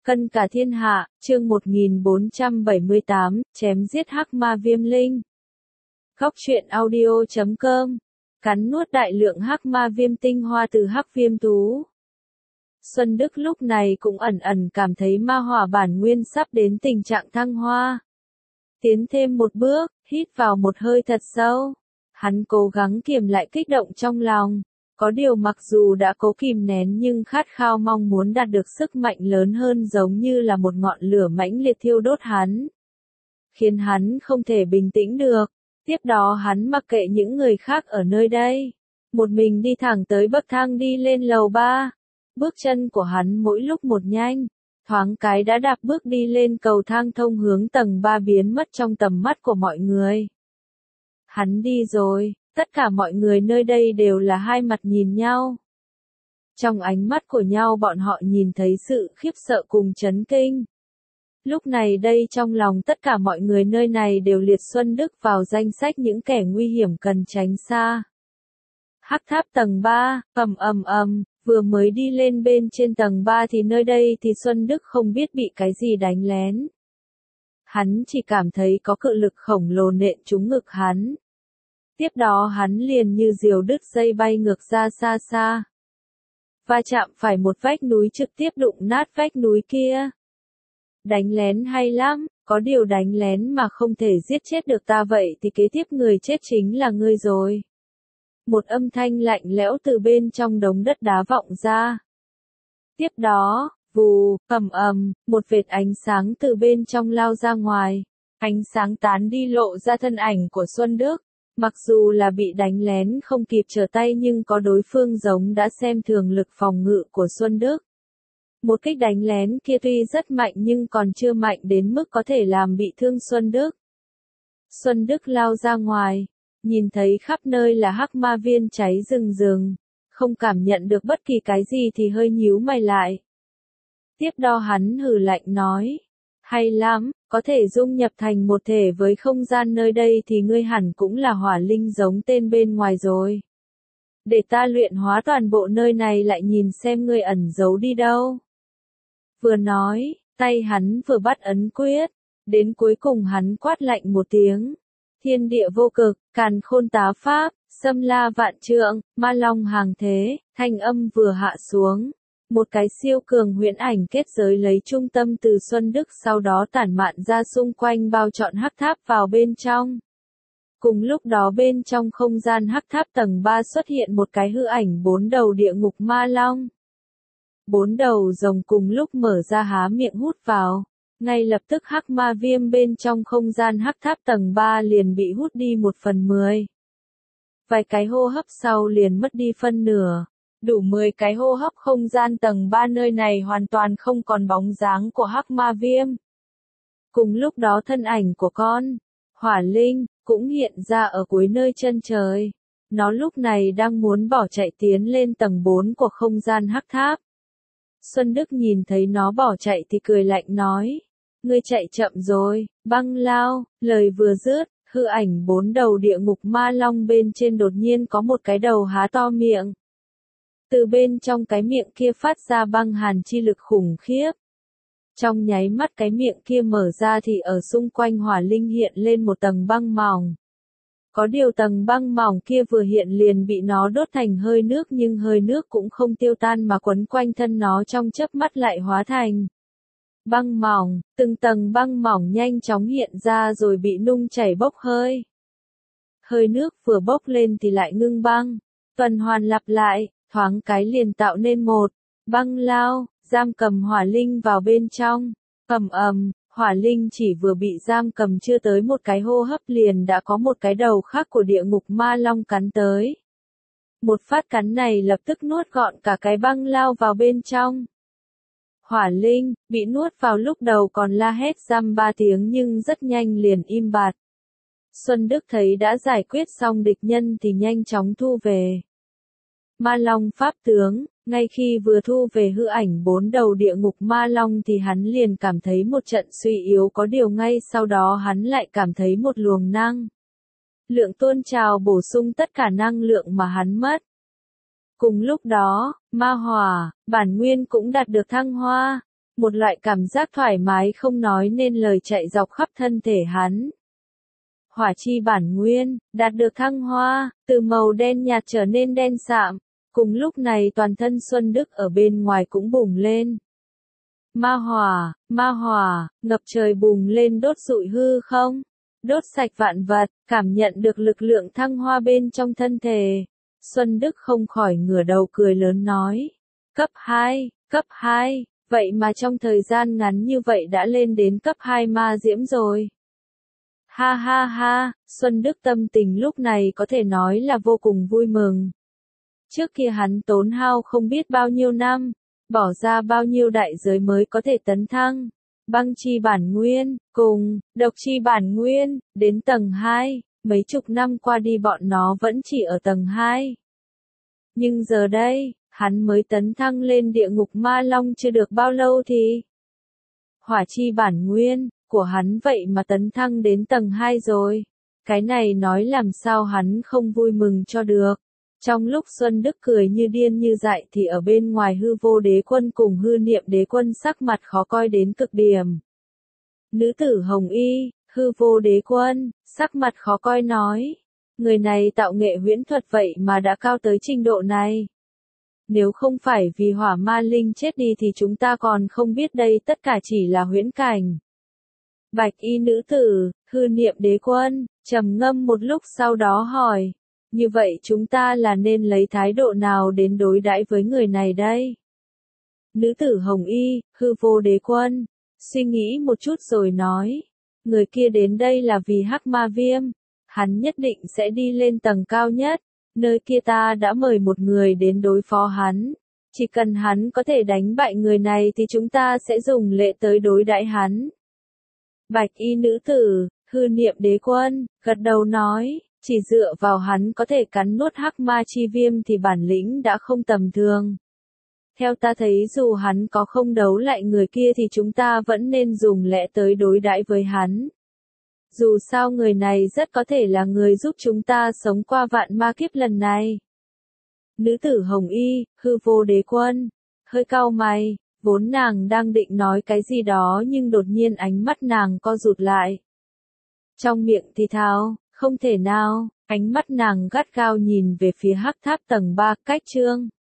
Cân cả thiên hạ, chương 1478, chém giết hắc ma viêm linh. Góc truyện audio.com. Cắn nuốt đại lượng hắc ma viêm tinh hoa từ hắc viêm thú. Xuân Đức lúc này cũng ẩn ẩn cảm thấy ma hỏa bản nguyên sắp đến tình trạng thăng hoa. Tiến thêm một bước, hít vào một hơi thật sâu. Hắn cố gắng kiềm lại kích động trong lòng. Có điều mặc dù đã cố kìm nén nhưng khát khao mong muốn đạt được sức mạnh lớn hơn giống như là một ngọn lửa mãnh liệt thiêu đốt hắn. Khiến hắn không thể bình tĩnh được. Tiếp đó hắn mặc kệ những người khác ở nơi đây. Một mình đi thẳng tới bậc thang đi lên lầu 3. Bước chân của hắn mỗi lúc một nhanh. Thoáng cái đã đạp bước đi lên cầu thang thông hướng tầng 3 biến mất trong tầm mắt của mọi người. Hắn đi rồi. Tất cả mọi người nơi đây đều là hai mặt nhìn nhau. Trong ánh mắt của nhau bọn họ nhìn thấy sự khiếp sợ cùng chấn kinh. Lúc này đây trong lòng tất cả mọi người nơi này đều liệt Xuân Đức vào danh sách những kẻ nguy hiểm cần tránh xa. Hắc tháp tầng 3, vừa mới đi lên bên trên tầng 3 thì nơi đây thì Xuân Đức không biết bị cái gì đánh lén. Hắn chỉ cảm thấy có cự lực khổng lồ nện trúng ngực hắn. Tiếp đó hắn liền như diều đứt dây bay ngược ra xa xa. Va chạm phải một vách núi trực tiếp đụng nát vách núi kia. Đánh lén hay lắm, có điều đánh lén mà không thể giết chết được ta vậy thì kế tiếp người chết chính là ngươi rồi. Một âm thanh lạnh lẽo từ bên trong đống đất đá vọng ra. Tiếp đó, vù, một vệt ánh sáng từ bên trong lao ra ngoài. Ánh sáng tán đi lộ ra thân ảnh của Xuân Đức. Mặc dù là bị đánh lén không kịp trở tay nhưng có đối phương giống đã xem thường lực phòng ngự của Xuân Đức. Một kích đánh lén kia tuy rất mạnh nhưng còn chưa mạnh đến mức có thể làm bị thương Xuân Đức. Xuân Đức lao ra ngoài, nhìn thấy khắp nơi là hắc ma viên cháy rừng rừng, không cảm nhận được bất kỳ cái gì thì hơi nhíu mày lại. Tiếp đó hắn hừ lạnh nói, hay lắm, có thể dung nhập thành một thể với không gian nơi đây thì ngươi hẳn cũng là hỏa linh giống tên bên ngoài rồi. Để ta luyện hóa toàn bộ nơi này lại nhìn xem ngươi ẩn giấu đi đâu. Vừa nói, tay hắn vừa bắt ấn quyết, đến cuối cùng hắn quát lạnh một tiếng. Thiên địa vô cực, càn khôn tá pháp, xâm la vạn trượng, ma long hàng thế, thanh âm vừa hạ xuống. Một cái siêu cường huyễn ảnh kết giới lấy trung tâm từ Xuân Đức sau đó tản mạn ra xung quanh bao trọn hắc tháp vào bên trong. Cùng lúc đó bên trong không gian hắc tháp tầng 3 xuất hiện một cái hư ảnh 4 đầu địa ngục ma long. 4 đầu rồng cùng lúc mở ra há miệng hút vào. Ngay lập tức hắc ma viêm bên trong không gian hắc tháp tầng 3 liền bị hút đi 1/10. Vài cái hô hấp sau liền mất đi phân nửa. Đủ 10 cái hô hấp không gian tầng 3 nơi này hoàn toàn không còn bóng dáng của hắc ma viêm. Cùng lúc đó thân ảnh của con hỏa linh cũng hiện ra ở cuối nơi chân trời. Nó lúc này đang muốn bỏ chạy tiến lên tầng 4 của không gian hắc tháp. Xuân Đức nhìn thấy nó bỏ chạy thì cười lạnh nói, ngươi chạy chậm rồi, băng lao. Lời vừa dứt, hư ảnh 4 đầu địa ngục ma long bên trên đột nhiên có một cái đầu há to miệng. Từ bên trong cái miệng kia phát ra băng hàn chi lực khủng khiếp. Trong nháy mắt cái miệng kia mở ra thì ở xung quanh hỏa linh hiện lên một tầng băng mỏng. Có điều tầng băng mỏng kia vừa hiện liền bị nó đốt thành hơi nước nhưng hơi nước cũng không tiêu tan mà quấn quanh thân nó trong chớp mắt lại hóa thành băng mỏng, từng tầng băng mỏng nhanh chóng hiện ra rồi bị nung chảy bốc hơi. Hơi nước vừa bốc lên thì lại ngưng băng, tuần hoàn lặp lại, thoáng cái liền tạo nên một băng lao, giam cầm hỏa linh vào bên trong. Hỏa linh chỉ vừa bị giam cầm chưa tới một cái hô hấp liền đã có một cái đầu khác của địa ngục ma long cắn tới. Một phát cắn này lập tức nuốt gọn cả cái băng lao vào bên trong. Hỏa linh, bị nuốt vào lúc đầu còn la hét răm 3 tiếng nhưng rất nhanh liền im bặt. Xuân Đức thấy đã giải quyết xong địch nhân thì nhanh chóng thu về. Ma long pháp tướng, ngay khi vừa thu về hư ảnh 4 đầu địa ngục ma long thì hắn liền cảm thấy một trận suy yếu có điều ngay sau đó hắn lại cảm thấy một luồng năng lượng tuôn trào bổ sung tất cả năng lượng mà hắn mất. Cùng lúc đó, ma hỏa, bản nguyên cũng đạt được thăng hoa. Một loại cảm giác thoải mái không nói nên lời chạy dọc khắp thân thể hắn. Hỏa chi bản nguyên, đạt được thăng hoa, từ màu đen nhạt trở nên đen sạm. Cùng lúc này toàn thân Xuân Đức ở bên ngoài cũng bùng lên. Ma hỏa, ngập trời bùng lên đốt rụi hư không, đốt sạch vạn vật, cảm nhận được lực lượng thăng hoa bên trong thân thể. Xuân Đức không khỏi ngửa đầu cười lớn nói. Cấp 2, vậy mà trong thời gian ngắn như vậy đã lên đến cấp 2 ma diễm rồi. Ha ha ha, Xuân Đức tâm tình lúc này có thể nói là vô cùng vui mừng. Trước kia hắn tốn hao không biết bao nhiêu năm, bỏ ra bao nhiêu đại giới mới có thể tấn thăng. Băng chi bản nguyên, cùng, độc chi bản nguyên, đến tầng 2, mấy chục năm qua đi bọn nó vẫn chỉ ở tầng 2. Nhưng giờ đây, hắn mới tấn thăng lên địa ngục ma long chưa được bao lâu thì hỏa chi bản nguyên của hắn vậy mà tấn thăng đến tầng 2 rồi. Cái này nói làm sao hắn không vui mừng cho được. Trong lúc Xuân Đức cười như điên như dại thì ở bên ngoài hư vô đế quân cùng hư niệm đế quân sắc mặt khó coi đến cực điểm. Nữ tử hồng y, hư vô đế quân, sắc mặt khó coi nói. Người này tạo nghệ huyễn thuật vậy mà đã cao tới trình độ này. Nếu không phải vì hỏa ma linh chết đi thì chúng ta còn không biết đây tất cả chỉ là huyễn cảnh. Bạch y nữ tử, hư niệm đế quân, trầm ngâm một lúc sau đó hỏi. Như vậy chúng ta là nên lấy thái độ nào đến đối đãi với người này đây? Nữ tử hồng y, hư vô đế quân, suy nghĩ một chút rồi nói. Người kia đến đây là vì hắc ma viêm. Hắn nhất định sẽ đi lên tầng cao nhất. Nơi kia ta đã mời một người đến đối phó hắn. Chỉ cần hắn có thể đánh bại người này thì chúng ta sẽ dùng lệ tới đối đãi hắn. Bạch y nữ tử, hư niệm đế quân, gật đầu nói. Chỉ dựa vào hắn có thể cắn nuốt hắc ma chi viêm thì bản lĩnh đã không tầm thường. Theo ta thấy dù hắn có không đấu lại người kia thì chúng ta vẫn nên dùng lẽ tới đối đãi với hắn. Dù sao người này rất có thể là người giúp chúng ta sống qua vạn ma kiếp lần này. Nữ tử hồng y, hư vô đế quân, hơi cau mày, vốn nàng đang định nói cái gì đó nhưng đột nhiên ánh mắt nàng co rụt lại. Trong miệng thì thào. Không thể nào, ánh mắt nàng gắt gao nhìn về phía hắc tháp tầng 3, cách chương